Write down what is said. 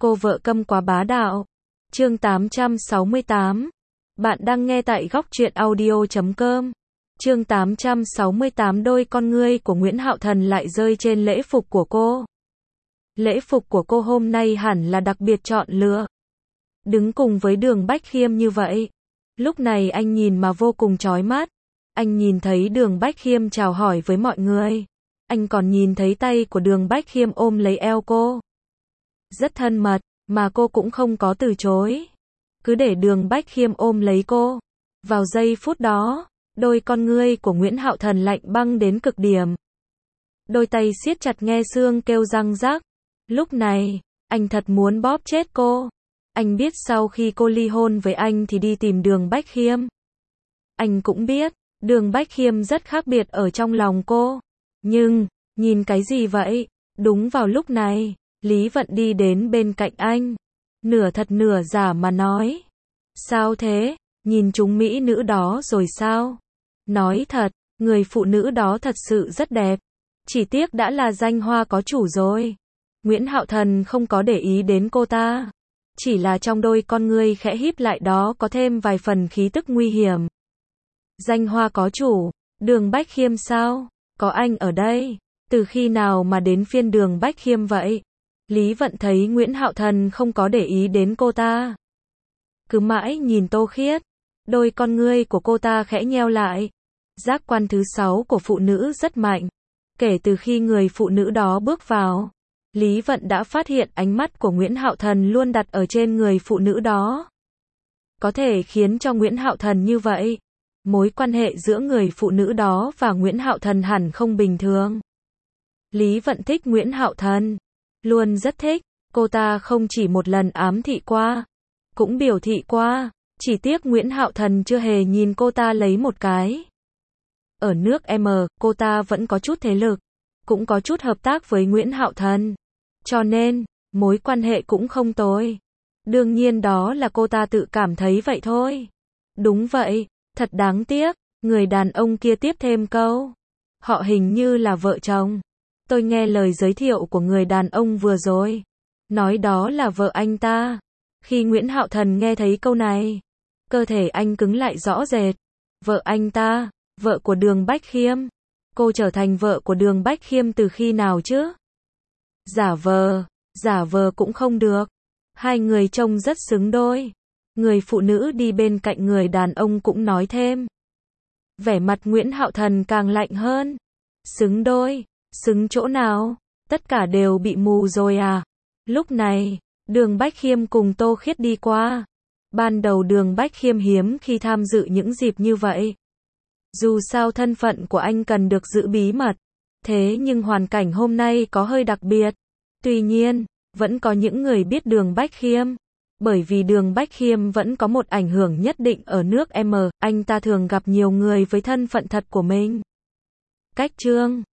Cô vợ câm quá bá đạo. Chương 868. Bạn đang nghe tại góc truyện audio.com. Chương 868. Đôi con ngươi của Nguyễn Hạo Thần lại rơi trên lễ phục của cô. Lễ phục của cô hôm nay hẳn là đặc biệt chọn lựa. Đứng cùng với Đường Bách Khiêm như vậy. Lúc này anh nhìn mà vô cùng chói mắt. Anh nhìn thấy Đường Bách Khiêm chào hỏi với mọi người. Anh còn nhìn thấy tay của Đường Bách Khiêm ôm lấy eo cô. Rất thân mật, mà cô cũng không có từ chối. Cứ để Đường Bách Khiêm ôm lấy cô. Vào giây phút đó, đôi con ngươi của Nguyễn Hạo Thần lạnh băng đến cực điểm. Đôi tay siết chặt nghe xương kêu răng rắc. Lúc này, anh thật muốn bóp chết cô. Anh biết sau khi cô ly hôn với anh thì đi tìm Đường Bách Khiêm. Anh cũng biết, Đường Bách Khiêm rất khác biệt ở trong lòng cô. Nhưng, nhìn cái gì vậy? Đúng vào lúc này, Lý Vận đi đến bên cạnh anh. Nửa thật nửa giả mà nói. Sao thế? Nhìn chúng mỹ nữ đó rồi sao? Nói thật, người phụ nữ đó thật sự rất đẹp. Chỉ tiếc đã là danh hoa có chủ rồi. Nguyễn Hạo Thần không có để ý đến cô ta. Chỉ là trong đôi con ngươi khẽ híp lại đó có thêm vài phần khí tức nguy hiểm. Danh hoa có chủ, Đường Bách Khiêm sao? Có anh ở đây, từ khi nào mà đến phiên Đường Bách Khiêm vậy? Lý Vận thấy Nguyễn Hạo Thần không có để ý đến cô ta. Cứ mãi nhìn Tô Khiết, đôi con ngươi của cô ta khẽ nheo lại. Giác quan thứ 6 của phụ nữ rất mạnh. Kể từ khi người phụ nữ đó bước vào, Lý Vận đã phát hiện ánh mắt của Nguyễn Hạo Thần luôn đặt ở trên người phụ nữ đó. Có thể khiến cho Nguyễn Hạo Thần như vậy. Mối quan hệ giữa người phụ nữ đó và Nguyễn Hạo Thần hẳn không bình thường. Lý Vận thích Nguyễn Hạo Thần. Luôn rất thích. Cô ta không chỉ một lần ám thị qua. Cũng biểu thị qua. Chỉ tiếc Nguyễn Hạo Thần chưa hề nhìn cô ta lấy một cái. Ở nước M, cô ta vẫn có chút thế lực. Cũng có chút hợp tác với Nguyễn Hạo Thần. Cho nên, mối quan hệ cũng không tồi. Đương nhiên đó là cô ta tự cảm thấy vậy thôi. Đúng vậy. Thật đáng tiếc, người đàn ông kia tiếp thêm câu. Họ hình như là vợ chồng. Tôi nghe lời giới thiệu của người đàn ông vừa rồi. Nói đó là vợ anh ta. Khi Nguyễn Hạo Thần nghe thấy câu này, cơ thể anh cứng lại rõ rệt. Vợ anh ta, vợ của Đường Bách Khiêm. Cô trở thành vợ của Đường Bách Khiêm từ khi nào chứ? Giả vờ cũng không được. Hai người trông rất xứng đôi. Người phụ nữ đi bên cạnh người đàn ông cũng nói thêm. Vẻ mặt Nguyễn Hạo Thần càng lạnh hơn. Xứng đôi? Xứng chỗ nào? Tất cả đều bị mù rồi à? Lúc này, Đường Bách Khiêm cùng Tô Khiết đi qua. Ban đầu Đường Bách Khiêm hiếm khi tham dự những dịp như vậy. Dù sao thân phận của anh cần được giữ bí mật. Thế nhưng hoàn cảnh hôm nay có hơi đặc biệt. Tuy nhiên, vẫn có những người biết Đường Bách Khiêm. Bởi vì Đường Bách Khiêm vẫn có một ảnh hưởng nhất định ở nước M, anh ta thường gặp nhiều người với thân phận thật của mình. Cách chương